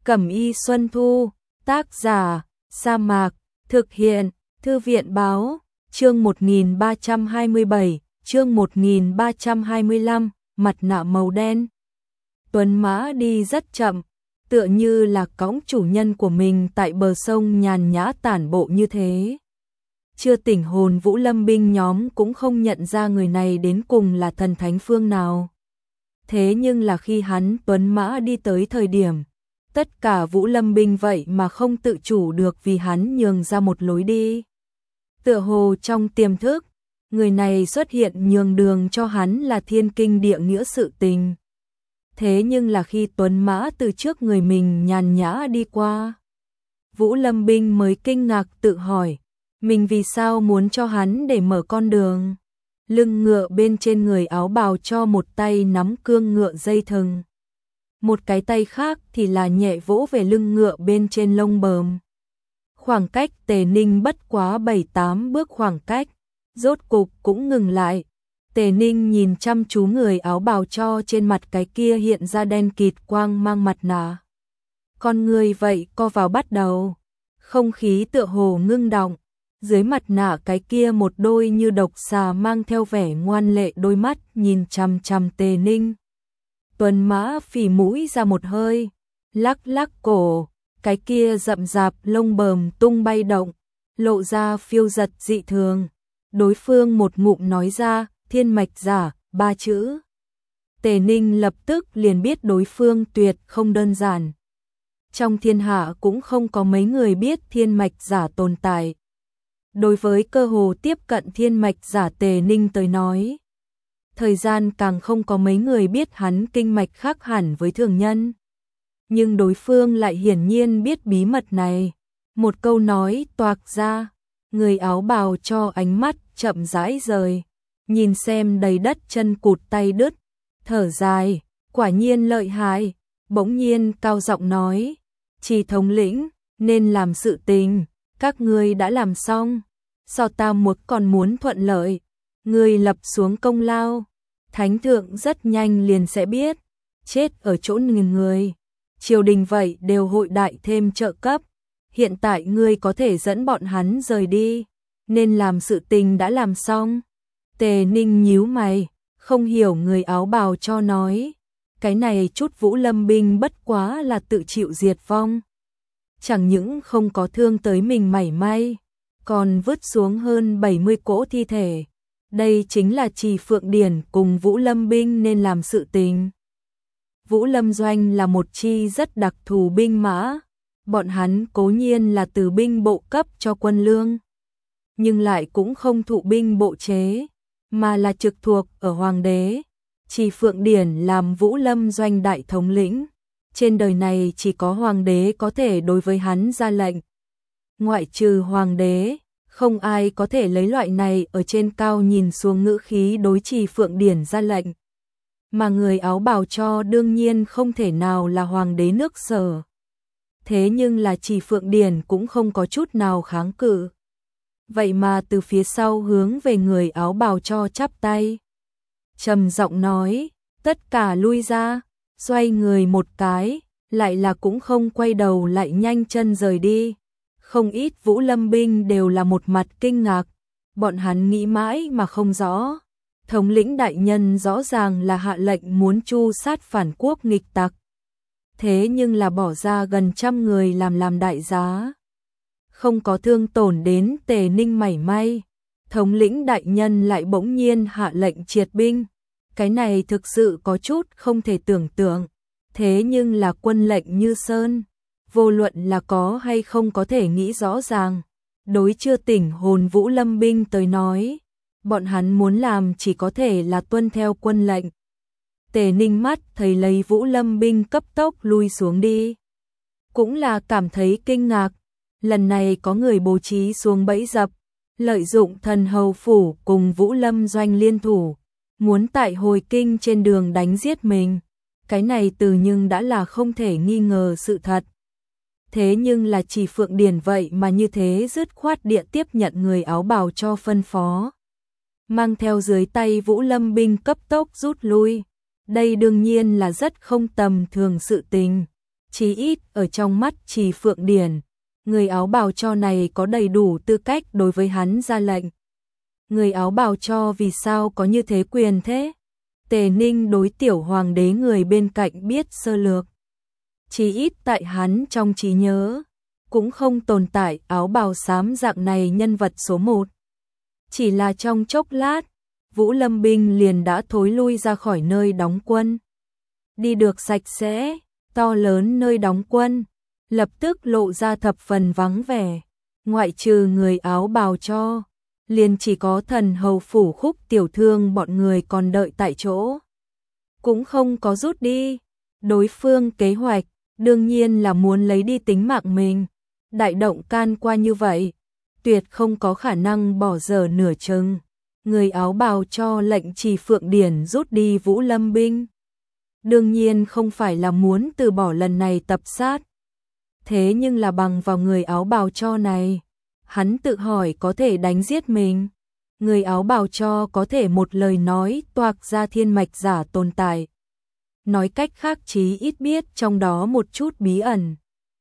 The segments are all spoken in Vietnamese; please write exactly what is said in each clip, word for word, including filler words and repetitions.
Cẩm y Xuân Thu, tác giả, Sa Mạc, thực hiện, Thư viện báo, chương một nghìn ba trăm hai mươi bảy, chương một nghìn ba trăm hai mươi lăm, mặt nạ màu đen. Tuấn mã đi rất chậm, tựa như là cõng chủ nhân của mình tại bờ sông nhàn nhã tản bộ như thế. Chưa tỉnh hồn Vũ Lâm binh nhóm cũng không nhận ra người này đến cùng là thần thánh phương nào. Thế nhưng là khi hắn tuấn mã đi tới thời điểm, tất cả Vũ Lâm binh vậy mà không tự chủ được vì hắn nhường ra một lối đi. Tựa hồ trong tiềm thức, người này xuất hiện nhường đường cho hắn là thiên kinh địa nghĩa sự tình. Thế nhưng là khi tuấn mã từ trước người mình nhàn nhã đi qua, Vũ Lâm binh mới kinh ngạc tự hỏi, mình vì sao muốn cho hắn để mở con đường. Lưng ngựa bên trên người áo bào cho một tay nắm cương ngựa dây thừng, một cái tay khác thì là nhẹ vỗ về lưng ngựa bên trên lông bờm. Khoảng cách Tề Ninh bất quá bảy tám bước khoảng cách, rốt cục cũng ngừng lại. Tề Ninh nhìn chăm chú người áo bào cho trên mặt cái kia hiện ra đen kịt quang mang mặt nạ. Con người vậy co vào bắt đầu, không khí tựa hồ ngưng đọng. Dưới mặt nạ cái kia một đôi như độc xà mang theo vẻ ngoan lệ đôi mắt nhìn chằm chằm Tề Ninh. Tuấn mã phì mũi ra một hơi, lắc lắc cổ, cái kia rậm rạp lông bờm tung bay động, lộ ra phiêu giật dị thường. Đối phương một ngụm nói ra, thiên mạch giả, ba chữ. Tề Ninh lập tức liền biết đối phương tuyệt không đơn giản. Trong thiên hạ cũng không có mấy người biết thiên mạch giả tồn tại. Đối với cơ hồ tiếp cận thiên mạch giả Tề Ninh tới nói, thời gian càng không có mấy người biết hắn kinh mạch khác hẳn với thường nhân. Nhưng đối phương lại hiển nhiên biết bí mật này. Một câu nói toạc ra, người áo bào cho ánh mắt chậm rãi rời, nhìn xem đầy đất chân cụt tay đứt, thở dài, quả nhiên lợi hại, bỗng nhiên cao giọng nói, Trì thống lĩnh, nên làm sự tình, các ngươi đã làm xong, sao ta một còn muốn thuận lợi, ngươi lập xuống công lao, thánh thượng rất nhanh liền sẽ biết, chết ở chỗ nghìn người, triều đình vậy đều hội đại thêm trợ cấp, hiện tại ngươi có thể dẫn bọn hắn rời đi, nên làm sự tình đã làm xong. Tề Ninh nhíu mày, không hiểu người áo bào cho nói, cái này chút Vũ Lâm binh bất quá là tự chịu diệt vong. Chẳng những không có thương tới mình mảy may, còn vứt xuống hơn bảy mươi cỗ thi thể. Đây chính là Trì Phượng Điển cùng Vũ Lâm binh nên làm sự tình. Vũ Lâm doanh là một chi rất đặc thù binh mã, bọn hắn cố nhiên là từ binh bộ cấp cho quân lương, nhưng lại cũng không thụ binh bộ chế, mà là trực thuộc ở hoàng đế. Trì Phượng Điển làm Vũ Lâm doanh đại thống lĩnh, trên đời này chỉ có hoàng đế có thể đối với hắn ra lệnh. Ngoại trừ hoàng đế, không ai có thể lấy loại này ở trên cao nhìn xuống ngữ khí đối Trì Phượng Điển ra lệnh. Mà người áo bào cho đương nhiên không thể nào là hoàng đế nước Sở. Thế nhưng là Trì Phượng Điển cũng không có chút nào kháng cự. Vậy mà từ phía sau hướng về người áo bào cho chắp tay, trầm giọng nói, tất cả lui ra, xoay người một cái, lại là cũng không quay đầu lại nhanh chân rời đi. Không ít Vũ Lâm binh đều là một mặt kinh ngạc, bọn hắn nghĩ mãi mà không rõ. Thống lĩnh đại nhân rõ ràng là hạ lệnh muốn tru sát phản quốc nghịch tặc. Thế nhưng là bỏ ra gần trăm người làm làm đại giá. Không có thương tổn đến Tề Ninh mảy may. Thống lĩnh đại nhân lại bỗng nhiên hạ lệnh triệt binh. Cái này thực sự có chút không thể tưởng tượng. Thế nhưng là quân lệnh như sơn. Vô luận là có hay không có thể nghĩ rõ ràng. Đối chưa tỉnh hồn Vũ Lâm binh tới nói, bọn hắn muốn làm chỉ có thể là tuân theo quân lệnh. Tề Ninh mắt thấy lấy Vũ Lâm binh cấp tốc lui xuống đi, cũng là cảm thấy kinh ngạc. Lần này có người bố trí xuống bẫy dập, lợi dụng thần hầu phủ cùng Vũ Lâm doanh liên thủ, muốn tại hồi kinh trên đường đánh giết mình. Cái này từ nhưng đã là không thể nghi ngờ sự thật. Thế nhưng là Trì Phượng Điển vậy mà như thế dứt khoát địa tiếp nhận người áo bào cho phân phó, mang theo dưới tay Vũ Lâm binh cấp tốc rút lui. Đây đương nhiên là rất không tầm thường sự tình. Chí ít ở trong mắt Trì Phượng Điển, người áo bào cho này có đầy đủ tư cách đối với hắn ra lệnh. Người áo bào cho vì sao có như thế quyền thế? Tề Ninh đối tiểu hoàng đế người bên cạnh biết sơ lược. Chí ít tại hắn trong trí nhớ, cũng không tồn tại áo bào xám dạng này nhân vật số một. Chỉ là trong chốc lát, Vũ Lâm binh liền đã thối lui ra khỏi nơi đóng quân. Đi được sạch sẽ, to lớn nơi đóng quân, lập tức lộ ra thập phần vắng vẻ. Ngoại trừ người áo bào cho, liền chỉ có Thần Hầu phủ Khúc tiểu thương bọn người còn đợi tại chỗ. Cũng không có rút đi. Đối phương kế hoạch, đương nhiên là muốn lấy đi tính mạng mình. Đại động can qua như vậy, tuyệt không có khả năng bỏ dở nửa chừng. Người áo bào cho lệnh Trì Phượng Điển rút đi Vũ Lâm binh. Đương nhiên không phải là muốn từ bỏ lần này tập sát. Thế nhưng là bằng vào người áo bào cho này, hắn tự hỏi có thể đánh giết mình. Người áo bào cho có thể một lời nói toạc ra thiên mạch giả tồn tại. Nói cách khác chí ít biết trong đó một chút bí ẩn.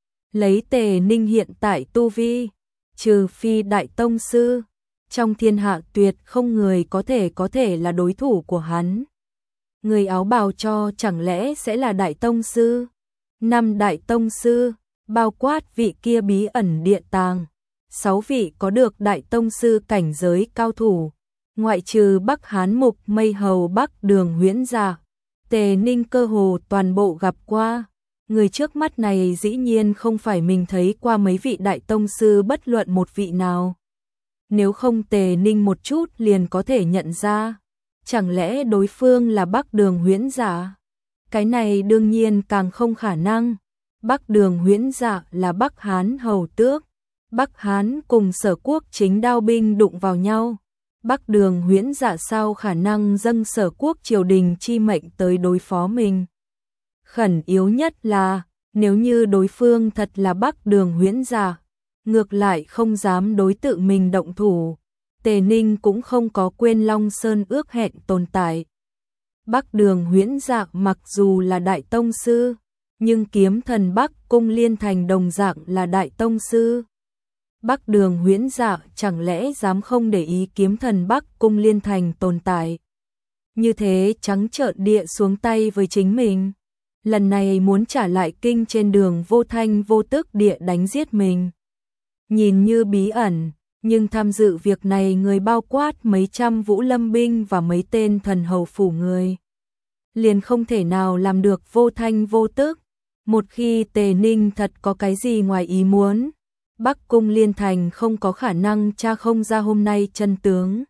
Lấy Tề Ninh hiện tại tu vi, trừ phi đại tông sư, trong thiên hạ tuyệt không người có thể có thể là đối thủ của hắn. Người áo bào cho chẳng lẽ sẽ là đại tông sư? Năm đại tông sư, bao quát vị kia bí ẩn địa tàng. Sáu vị có được đại tông sư cảnh giới cao thủ. Ngoại trừ Bắc Hán Mục Mây Hầu Bắc Đường Huyễn Giả, Tề Ninh cơ hồ toàn bộ gặp qua. Người trước mắt này dĩ nhiên không phải mình thấy qua mấy vị đại tông sư bất luận một vị nào. Nếu không Tề Ninh một chút liền có thể nhận ra. Chẳng lẽ đối phương là Bắc Đường Huyễn Giả? Cái này đương nhiên càng không khả năng. Bắc Đường Huyễn Giả là Bắc Hán hầu tước. Bắc Hán cùng Sở Quốc chính đao binh đụng vào nhau. Bắc Đường Huyễn Giả sao khả năng dâng Sở Quốc triều đình chi mệnh tới đối phó mình? Khẩn yếu nhất là, nếu như đối phương thật là Bắc Đường Huyễn Giả, ngược lại không dám đối tự mình động thủ. Tề Ninh cũng không có quên Long Sơn ước hẹn tồn tại. Bắc Đường Huyễn Giả mặc dù là đại tông sư, nhưng kiếm thần Bắc Cung Liên Thành đồng dạng là đại tông sư. Bắc Đường Huyễn Giả chẳng lẽ dám không để ý kiếm thần Bắc Cung Liên Thành tồn tại? Như thế trắng trợn địa xuống tay với chính mình. Lần này muốn trả lại kinh trên đường vô thanh vô tức địa đánh giết mình. Nhìn như bí ẩn, nhưng tham dự việc này người bao quát mấy trăm Vũ Lâm binh và mấy tên Thần Hầu phủ người. Liền không thể nào làm được vô thanh vô tức. Một khi Tề Ninh thật có cái gì ngoài ý muốn, Bắc Cung Liên Thành không có khả năng tra không ra hôm nay chân tướng.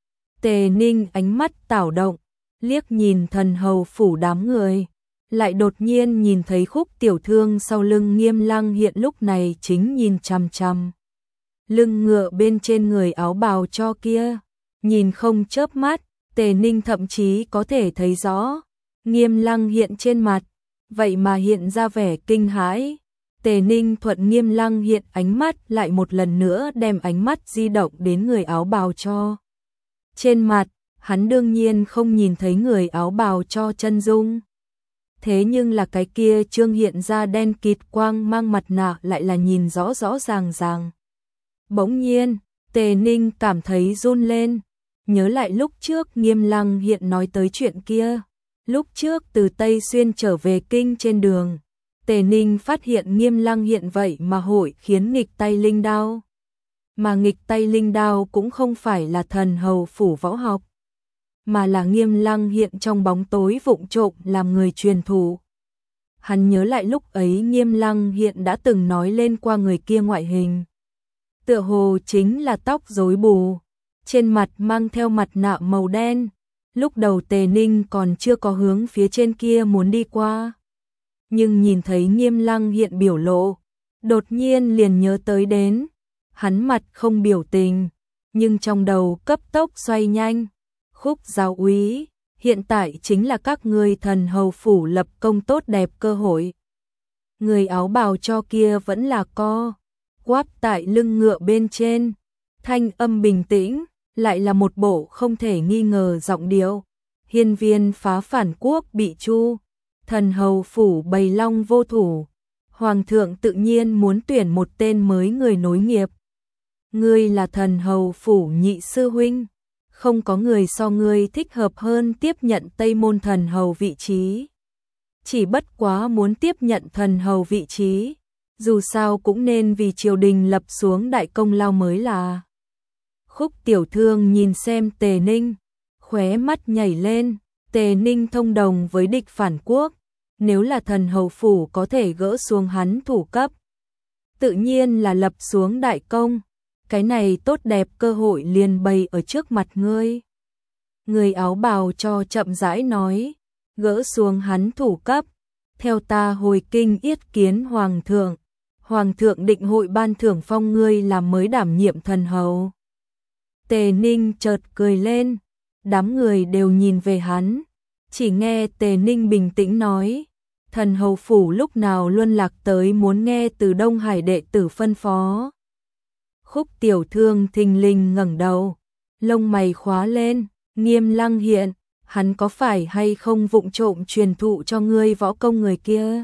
Tề Ninh ánh mắt tảo động, liếc nhìn Thần Hầu phủ đám người, lại đột nhiên nhìn thấy Khúc tiểu thương sau lưng Nghiêm Lăng hiện lúc này chính nhìn chằm chằm lưng ngựa bên trên người áo bào cho kia, nhìn không chớp mắt. Tề Ninh thậm chí có thể thấy rõ Nghiêm Lăng hiện trên mặt, vậy mà hiện ra vẻ kinh hãi. Tề Ninh thuận Nghiêm Lăng hiện ánh mắt lại một lần nữa đem ánh mắt di động đến người áo bào cho. Trên mặt, hắn đương nhiên không nhìn thấy người áo bào cho chân dung. Thế nhưng là cái kia trương hiện ra đen kịt quang mang mặt nạ lại là nhìn rõ rõ ràng ràng. Bỗng nhiên, Tề Ninh cảm thấy run lên, nhớ lại lúc trước Nghiêm Lăng hiện nói tới chuyện kia. Lúc trước từ Tây Xuyên trở về kinh trên đường, Tề Ninh phát hiện Nghiêm Lăng hiện vậy mà hội khiến nghịch tay linh đao. Mà nghịch tay linh đao cũng không phải là Thần Hầu phủ võ học, mà là Nghiêm Lăng hiện trong bóng tối vụng trộm làm người truyền thụ. Hắn nhớ lại lúc ấy Nghiêm Lăng hiện đã từng nói lên qua người kia ngoại hình. Tựa hồ chính là tóc rối bù, trên mặt mang theo mặt nạ màu đen. Lúc đầu Tề Ninh còn chưa có hướng phía trên kia muốn đi qua. Nhưng nhìn thấy Nghiêm Lăng hiện biểu lộ, đột nhiên liền nhớ tới đến. Hắn mặt không biểu tình, nhưng trong đầu cấp tốc xoay nhanh. Khúc giáo úy, hiện tại chính là các ngươi Thần Hầu phủ lập công tốt đẹp cơ hội. Người áo bào cho kia vẫn là co, quắp tại lưng ngựa bên trên, thanh âm bình tĩnh, lại là một bộ không thể nghi ngờ giọng điệu. Hiên viên phá phản quốc bị chu, Thần Hầu phủ bầy long vô thủ, Hoàng thượng tự nhiên muốn tuyển một tên mới người nối nghiệp. Ngươi là thần hầu phủ nhị sư huynh, không có người so ngươi thích hợp hơn tiếp nhận Tây Môn thần hầu vị trí. Chỉ bất quá muốn tiếp nhận thần hầu vị trí, dù sao cũng nên vì triều đình lập xuống đại công lao mới là. Khúc Tiểu Thương nhìn xem Tề Ninh, khóe mắt nhảy lên. Tề Ninh thông đồng với địch phản quốc, nếu là thần hầu phủ có thể gỡ xuống hắn thủ cấp, tự nhiên là lập xuống đại công, cái này tốt đẹp cơ hội liền bày ở trước mặt ngươi. Người áo bào cho chậm rãi nói, gỡ xuống hắn thủ cấp, theo ta hồi kinh yết kiến hoàng thượng, hoàng thượng định hội ban thưởng phong ngươi làm mới đảm nhiệm thần hầu. Tề Ninh chợt cười lên, đám người đều nhìn về hắn, chỉ nghe Tề Ninh bình tĩnh nói, thần hầu phủ lúc nào luân lạc tới muốn nghe từ Đông Hải đệ tử phân phó. Khúc Tiểu Thương thình lình ngẩng đầu, lông mày khóa lên, Nghiêm Lăng Hiện, hắn có phải hay không vụng trộm truyền thụ cho ngươi võ công người kia?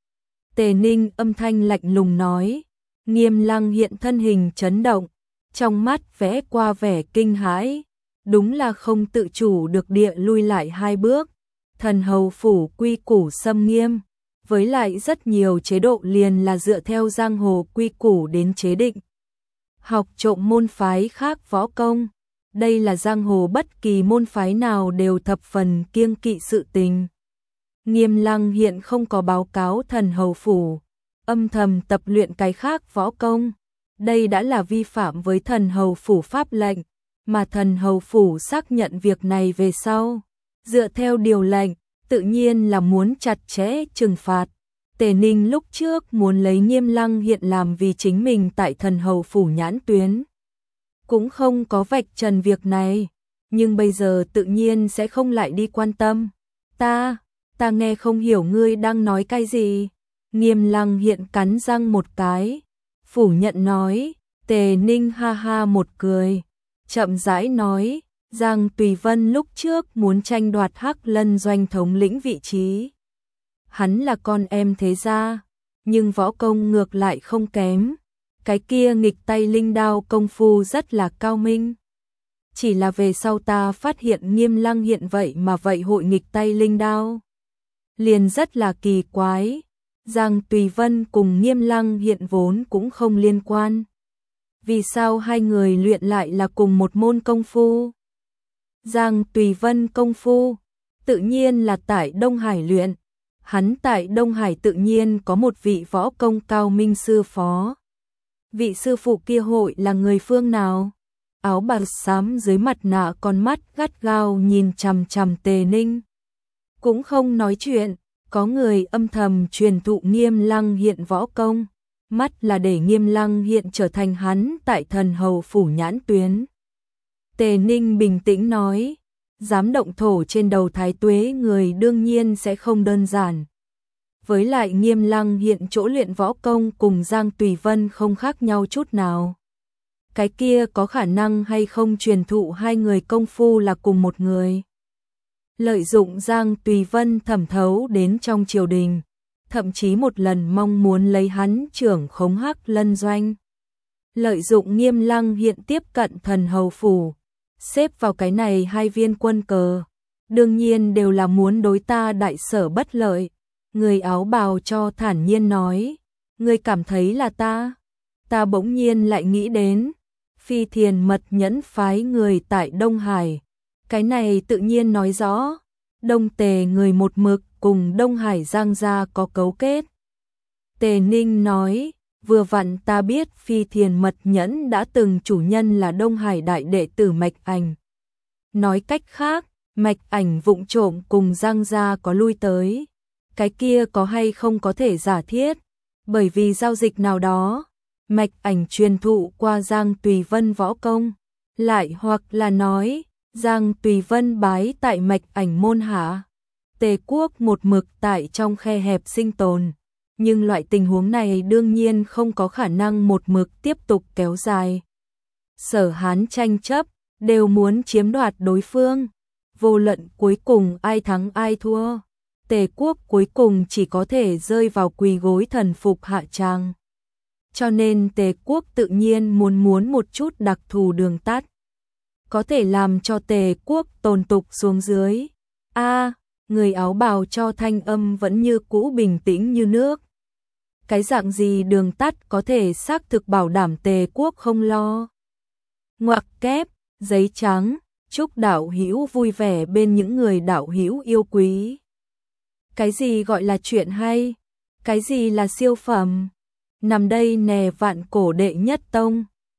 Tề Ninh âm thanh lạnh lùng nói, Nghiêm Lăng Hiện thân hình chấn động, trong mắt vẽ qua vẻ kinh hãi, đúng là không tự chủ được địa lui lại hai bước. Thần hầu phủ quy củ xâm nghiêm, với lại rất nhiều chế độ liền là dựa theo giang hồ quy củ đến chế định. Học trộm môn phái khác võ công, đây là giang hồ bất kỳ môn phái nào đều thập phần kiêng kỵ sự tình. Nghiêm Lăng Hiện không có báo cáo thần hầu phủ, âm thầm tập luyện cái khác võ công, đây đã là vi phạm với thần hầu phủ pháp lệnh, mà thần hầu phủ xác nhận việc này về sau. Dựa theo điều lệnh, tự nhiên là muốn chặt chẽ trừng phạt. Tề Ninh lúc trước muốn lấy Nghiêm Lăng Hiện làm vì chính mình tại thần hầu phủ nhãn tuyến, cũng không có vạch trần việc này, nhưng bây giờ tự nhiên sẽ không lại đi quan tâm. Ta, ta nghe không hiểu ngươi đang nói cái gì. Nghiêm Lăng Hiện cắn răng một cái, phủ nhận nói. Tề Ninh ha ha một cười, chậm rãi nói, Giang Tùy Vân lúc trước muốn tranh đoạt Hắc Lân doanh thống lĩnh vị trí. Hắn là con em thế gia, nhưng võ công ngược lại không kém. Cái kia nghịch tay linh đao công phu rất là cao minh. Chỉ là về sau ta phát hiện Nghiêm Lăng Hiện vậy mà vậy hội nghịch tay linh đao, liền rất là kỳ quái. Giang Tùy Vân cùng Nghiêm Lăng Hiện vốn cũng không liên quan, vì sao hai người luyện lại là cùng một môn công phu? Giang Tùy Vân công phu tự nhiên là tại Đông Hải luyện, hắn tại Đông Hải tự nhiên có một vị võ công cao minh sư phó. Vị sư phụ kia hội là người phương nào? Áo bào xám dưới mặt nạ con mắt gắt gao nhìn chằm chằm Tề Ninh, cũng không nói chuyện. Có người âm thầm truyền thụ Nghiêm Lăng Hiện võ công, mắt là để Nghiêm Lăng Hiện trở thành hắn tại thần hầu phủ nhãn tuyến. Tề Ninh bình tĩnh nói, dám động thổ trên đầu thái tuế người đương nhiên sẽ không đơn giản. Với lại Nghiêm Lăng Hiện chỗ luyện võ công cùng Giang Tùy Vân không khác nhau chút nào. Cái kia có khả năng hay không truyền thụ hai người công phu là cùng một người. Lợi dụng Giang Tùy Vân thẩm thấu đến trong triều đình, thậm chí một lần mong muốn lấy hắn trưởng khống Hắc Lân doanh. Lợi dụng Nghiêm Lăng Hiện tiếp cận thần hầu phủ, xếp vào cái này hai viên quân cờ, đương nhiên đều là muốn đối ta đại sở bất lợi. Người áo bào cho thản nhiên nói, ngươi cảm thấy là ta? Ta bỗng nhiên lại nghĩ đến, Phi Thiền Mật Nhẫn phái người tại Đông Hải. Cái này tự nhiên nói rõ, Đông Tề người một mực cùng Đông Hải Giang gia có cấu kết. Tề Ninh nói, vừa vặn ta biết Phi Thiền Mật Nhẫn đã từng chủ nhân là Đông Hải đại đệ tử Mạch Ảnh. Nói cách khác, Mạch Ảnh vụng trộm cùng Giang gia có lui tới. Cái kia có hay không có thể giả thiết, bởi vì giao dịch nào đó, Mạch Ảnh truyền thụ qua Giang Tùy Vân võ công, lại hoặc là nói, Giang Tùy Vân bái tại Mạch Ảnh môn hạ. Tề quốc một mực tại trong khe hẹp sinh tồn, nhưng loại tình huống này đương nhiên không có khả năng một mực tiếp tục kéo dài. Sở Hán tranh chấp, đều muốn chiếm đoạt đối phương, vô luận cuối cùng ai thắng ai thua. Tề quốc cuối cùng chỉ có thể rơi vào quỳ gối thần phục hạ tràng. Cho nên Tề quốc tự nhiên muốn muốn một chút đặc thù đường tắt, có thể làm cho Tề quốc tồn tục xuống dưới. A, người áo bào cho thanh âm vẫn như cũ bình tĩnh như nước. Cái dạng gì đường tắt có thể xác thực bảo đảm Tề quốc không lo. Ngoặc kép, giấy trắng, chúc đạo hữu vui vẻ bên những người đạo hữu yêu quý. Cái gì gọi là chuyện hay? Cái gì là siêu phẩm? Nằm đây nè vạn cổ đệ nhất tông.